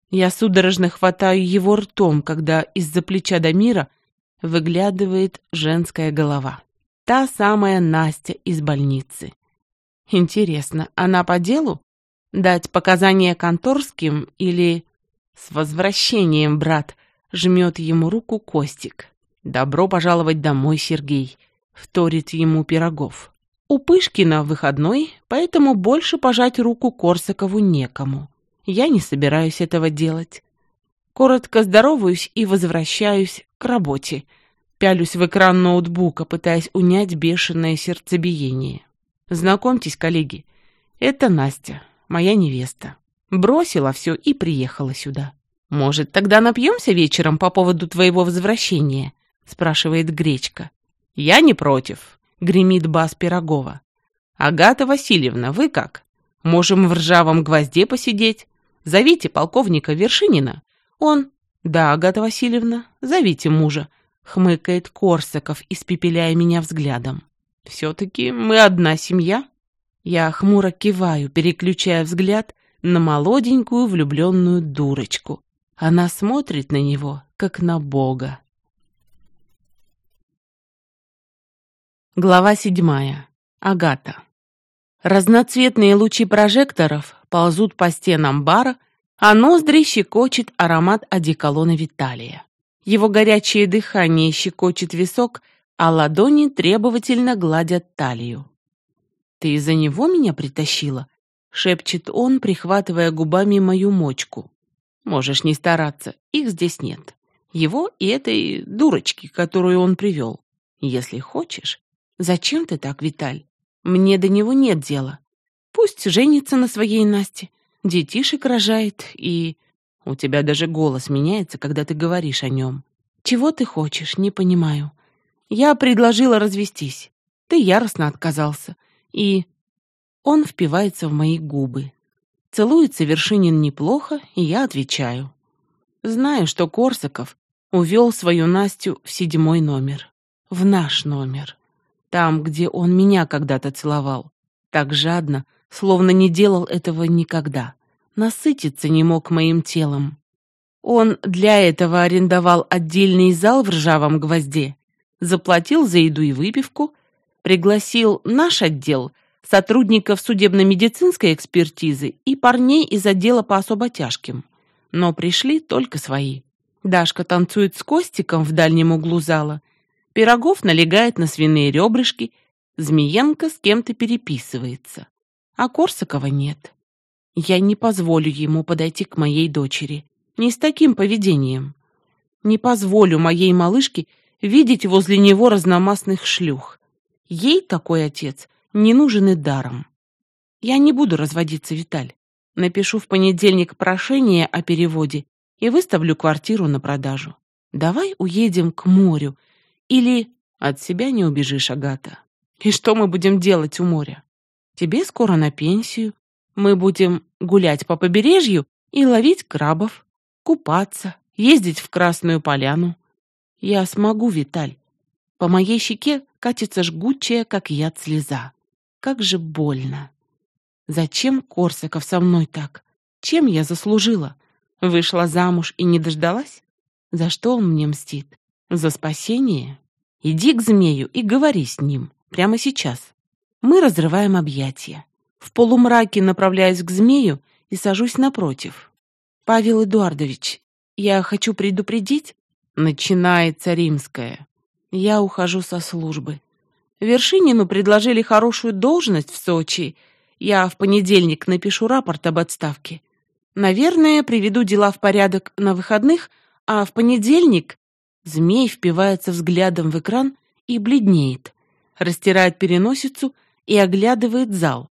Я судорожно хватаю его ртом, когда из-за плеча Дамира выглядывает женская голова. Та самая Настя из больницы. Интересно, она по делу? Дать показания конторским или... С возвращением, брат, жмет ему руку Костик. Добро пожаловать домой, Сергей, вторит ему Пирогов. У Пышкина выходной, поэтому больше пожать руку Корсакову некому. Я не собираюсь этого делать. Коротко здороваюсь и возвращаюсь к работе. Пялюсь в экран ноутбука, пытаясь унять бешеное сердцебиение. Знакомьтесь, коллеги, это Настя, моя невеста. Бросила все и приехала сюда. «Может, тогда напьемся вечером по поводу твоего возвращения?» — спрашивает Гречка. «Я не против», — гремит бас Пирогова. «Агата Васильевна, вы как? Можем в ржавом гвозде посидеть. Зовите полковника Вершинина. Он...» «Да, Агата Васильевна, зовите мужа», — хмыкает Корсаков, испепеляя меня взглядом. «Все-таки мы одна семья». Я хмуро киваю, переключая взгляд на молоденькую влюбленную дурочку. Она смотрит на него, как на Бога. Глава 7. Агата. Разноцветные лучи прожекторов ползут по стенам бара, а ноздри щекочет аромат одеколона Виталия. Его горячее дыхание щекочет висок, а ладони требовательно гладят талию. «Ты из-за него меня притащила?» — шепчет он, прихватывая губами мою мочку. «Можешь не стараться, их здесь нет. Его и этой дурочки, которую он привел. Если хочешь...» «Зачем ты так, Виталь? Мне до него нет дела. Пусть женится на своей Насте, детишек рожает и...» «У тебя даже голос меняется, когда ты говоришь о нем. Чего ты хочешь, не понимаю. Я предложила развестись. Ты яростно отказался. И...» Он впивается в мои губы. Целуется Вершинин неплохо, и я отвечаю. Знаю, что Корсаков увел свою Настю в 7-й номер. В наш номер. Там, где он меня когда-то целовал. Так жадно, словно не делал этого никогда. Насытиться не мог моим телом. Он для этого арендовал отдельный зал в ржавом гвозде, заплатил за еду и выпивку, пригласил наш отдел, сотрудников судебно-медицинской экспертизы и парней из отдела по особо тяжким. Но пришли только свои. Дашка танцует с Костиком в дальнем углу зала, Пирогов налегает на свиные ребрышки, Змеенко с кем-то переписывается. А Корсакова нет. Я не позволю ему подойти к моей дочери. Не с таким поведением. Не позволю моей малышке видеть возле него разномастных шлюх. Ей такой отец не нужен и даром. Я не буду разводиться, Виталь. Напишу в понедельник прошение о переводе и выставлю квартиру на продажу. Давай уедем к морю. Или от себя не убежишь, Агата. И что мы будем делать у моря? Тебе скоро на пенсию. Мы будем гулять по побережью и ловить крабов, купаться, ездить в Красную Поляну. Я смогу, Виталь. По моей щеке катится жгучая, как яд, слеза. Как же больно. Зачем Корсаков со мной так? Чем я заслужила? Вышла замуж и не дождалась? За что он мне мстит? За спасение? Иди к змею и говори с ним. Прямо сейчас. Мы разрываем объятия. В полумраке направляюсь к змею и сажусь напротив. «Павел Эдуардович, я хочу предупредить...» Начинается римская. Я ухожу со службы. Вершинину предложили хорошую должность в Сочи. Я в понедельник напишу рапорт об отставке. Наверное, приведу дела в порядок на выходных, а в понедельник... Змей впивается взглядом в экран и бледнеет, растирает переносицу и оглядывает зал.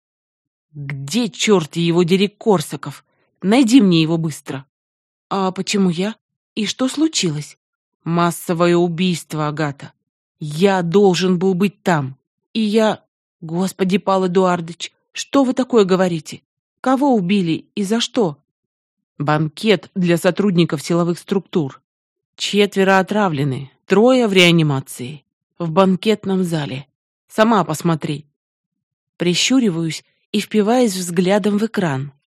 «Где, черт его дери, Корсаков? Найди мне его быстро!» «А почему я? И что случилось?» «Массовое убийство, Агата. Я должен был быть там. И я... Господи, Павел Эдуардович, что вы такое говорите? Кого убили и за что?» «Банкет для сотрудников силовых структур. 4 отравлены, 3 в реанимации. В банкетном зале. Сама посмотри». Прищуриваюсь и впиваюсь взглядом в экран.